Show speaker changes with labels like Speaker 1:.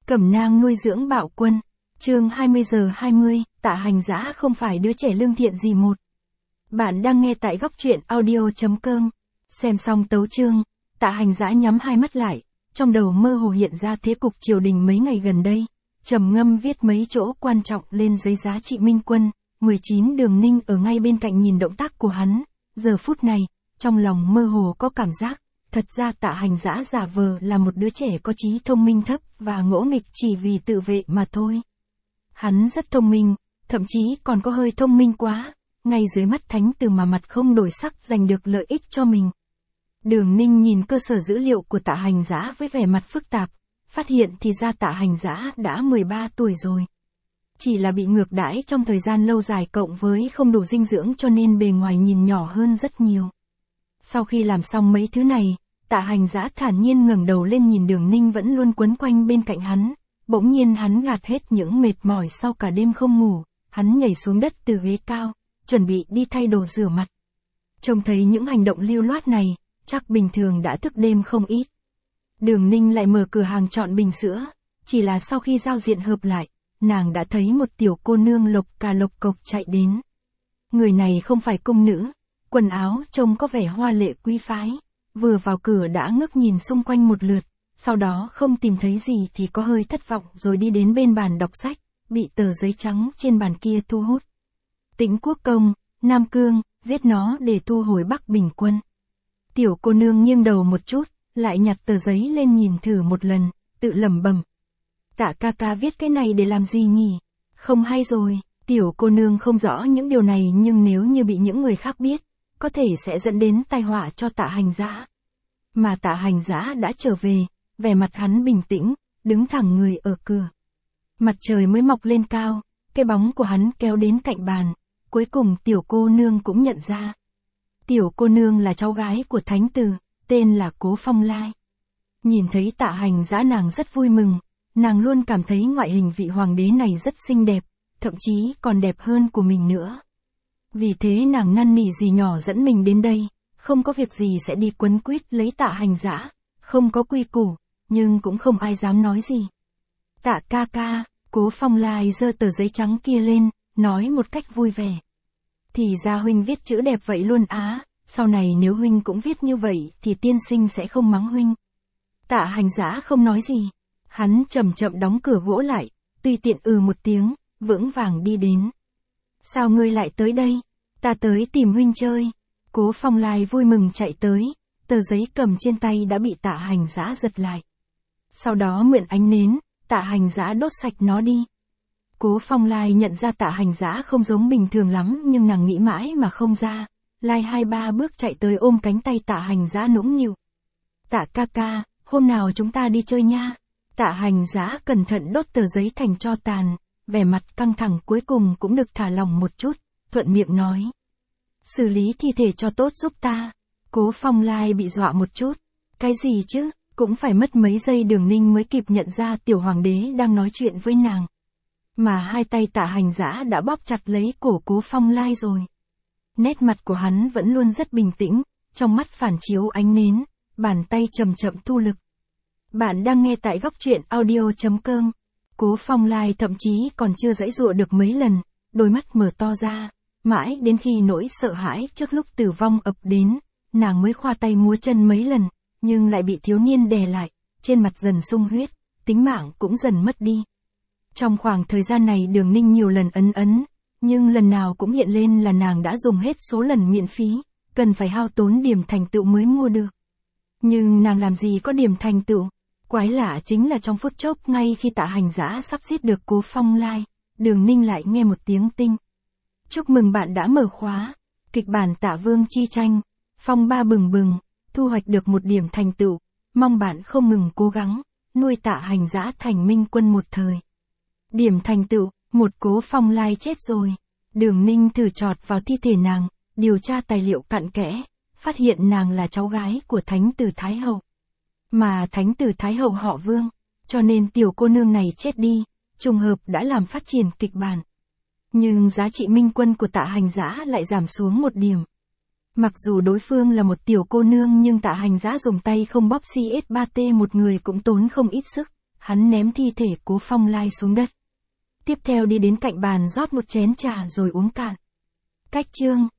Speaker 1: Cẩm nang nuôi dưỡng bạo quân. Chương 20:20, Tạ Hành Dã không phải đứa trẻ lương thiện gì một. Bạn đang nghe tại góc truyện audio.com. Xem xong tấu chương, Tạ Hành Dã nhắm hai mắt lại, trong đầu mơ hồ hiện ra thế cục triều đình mấy ngày gần đây, trầm ngâm viết mấy chỗ quan trọng lên giấy giá trị minh quân. 19 Đường Ninh ở ngay bên cạnh nhìn động tác của hắn, giờ phút này, trong lòng mơ hồ có cảm giác, thật ra Tạ Hành Dã giả vờ là một đứa trẻ có trí thông minh thấp và ngỗ nghịch chỉ vì tự vệ mà thôi. Hắn rất thông minh, thậm chí còn có hơi thông minh quá, ngay dưới mắt thánh tử mà mặt không đổi sắc giành được lợi ích cho mình. Đường Ninh nhìn cơ sở dữ liệu của Tạ Hành Dã với vẻ mặt phức tạp, phát hiện thì ra Tạ Hành Dã đã 13 tuổi rồi. Chỉ là bị ngược đãi trong thời gian lâu dài cộng với không đủ dinh dưỡng cho nên bề ngoài nhìn nhỏ hơn rất nhiều. Sau khi làm xong mấy thứ này, Tạ Hành Dã thản nhiên ngẩng đầu lên nhìn Đường Ninh vẫn luôn quấn quanh bên cạnh hắn. Bỗng nhiên hắn gạt hết những mệt mỏi sau cả đêm không ngủ, hắn nhảy xuống đất từ ghế cao, chuẩn bị đi thay đồ rửa mặt. Trông thấy những hành động lưu loát này, chắc bình thường đã thức đêm không ít. Đường Ninh lại mở cửa hàng chọn bình sữa, chỉ là sau khi giao diện hợp lại, nàng đã thấy một tiểu cô nương lộc cà lộc cộc chạy đến. Người này không phải cung nữ, quần áo trông có vẻ hoa lệ quý phái, vừa vào cửa đã ngước nhìn xung quanh một lượt, sau đó không tìm thấy gì thì có hơi thất vọng rồi đi đến bên bàn đọc sách, bị tờ giấy trắng trên bàn kia thu hút. Tĩnh Quốc Công, Nam Cương, giết nó để thu hồi Bắc Bình quân. Tiểu cô nương nghiêng đầu một chút, lại nhặt tờ giấy lên nhìn thử một lần, tự lẩm bẩm. Tạ ca ca viết cái này để làm gì nhỉ? Không hay rồi, tiểu cô nương không rõ những điều này nhưng nếu như bị những người khác biết, có thể sẽ dẫn đến tai họa cho Tạ Hành Dã. Mà Tạ Hành Dã đã trở về, vẻ mặt hắn bình tĩnh, đứng thẳng người ở cửa. Mặt trời mới mọc lên cao, cái bóng của hắn kéo đến cạnh bàn, cuối cùng tiểu cô nương cũng nhận ra. Tiểu cô nương là cháu gái của thánh tử, tên là Cố Phong Lai. Nhìn thấy Tạ Hành Dã nàng rất vui mừng, nàng luôn cảm thấy ngoại hình vị hoàng đế này rất xinh đẹp, thậm chí còn đẹp hơn của mình nữa. Vì thế nàng năn nỉ dì nhỏ dẫn mình đến đây, không có việc gì sẽ đi quấn quýt lấy Tạ Hành Dã, không có quy củ, nhưng cũng không ai dám nói gì. Tạ ca ca, Cố Phong Lai giơ tờ giấy trắng kia lên, nói một cách vui vẻ. Thì ra huynh viết chữ đẹp vậy luôn á, sau này nếu huynh cũng viết như vậy thì tiên sinh sẽ không mắng huynh. Tạ Hành Dã không nói gì, hắn chậm chậm đóng cửa gỗ lại, tùy tiện một tiếng, vững vàng đi đến. Sao ngươi lại tới đây? Ta tới tìm huynh chơi. Cố Phong Lai vui mừng chạy tới, tờ giấy cầm trên tay đã bị Tạ Hành Dã giật lại. Sau đó mượn ánh nến, Tạ Hành Dã đốt sạch nó đi. Cố Phong Lai nhận ra Tạ Hành Dã không giống bình thường lắm nhưng nàng nghĩ mãi mà không ra. Lai 2-3 bước chạy tới ôm cánh tay Tạ Hành Dã nũng nịu. Tạ ca ca, hôm nào chúng ta đi chơi nha. Tạ Hành Dã cẩn thận đốt tờ giấy thành tro tàn, vẻ mặt căng thẳng cuối cùng cũng được thả lỏng một chút, thuận miệng nói. Xử lý thi thể cho tốt giúp ta. Cố Phong Lai bị dọa một chút. Cái gì chứ, cũng phải mất mấy giây Đường Ninh mới kịp nhận ra tiểu hoàng đế đang nói chuyện với nàng. Mà hai tay Tạ Hành Dã đã bóp chặt lấy cổ Cố Phong Lai rồi. Nét mặt của hắn vẫn luôn rất bình tĩnh, trong mắt phản chiếu ánh nến, bàn tay chậm chậm thu lực. Bạn đang nghe tại góc truyện audio.com. Cố Phong Lai thậm chí còn chưa giãy giụa được mấy lần, đôi mắt mở to ra, mãi đến khi nỗi sợ hãi trước lúc tử vong ập đến, nàng mới khoa tay múa chân mấy lần, nhưng lại bị thiếu niên đè lại, trên mặt dần sung huyết, tính mạng cũng dần mất đi. Trong khoảng thời gian này Đường Ninh nhiều lần ấn, nhưng lần nào cũng hiện lên là nàng đã dùng hết số lần miễn phí, cần phải hao tốn điểm thành tựu mới mua được. Nhưng nàng làm gì có điểm thành tựu? Quái lạ chính là trong phút chốc ngay khi Tạ Hành Dã sắp giết được Cố Phong Lai, Đường Ninh lại nghe một tiếng tinh. Chúc mừng bạn đã mở khóa. Kịch bản Tạ Vương chi tranh, phong ba bừng bừng, thu hoạch được một điểm thành tựu, mong bạn không ngừng cố gắng, nuôi Tạ Hành Dã thành minh quân một thời. Điểm thành tựu, một Cố Phong Lai chết rồi. Đường Ninh thử chọt vào thi thể nàng, điều tra tài liệu cặn kẽ, phát hiện nàng là cháu gái của Thánh tử Thái Hậu. Mà Thánh tử Thái Hậu họ Vương, cho nên tiểu cô nương này chết đi, trùng hợp đã làm phát triển kịch bản. Nhưng giá trị minh quân của Tạ Hành Dã lại giảm xuống một điểm. Mặc dù đối phương là một tiểu cô nương nhưng Tạ Hành Dã dùng tay không bóp CS3T một người cũng tốn không ít sức, hắn ném thi thể Cố Phong Lai xuống đất. Tiếp theo đi đến cạnh bàn rót một chén trà rồi uống cạn. Cách chương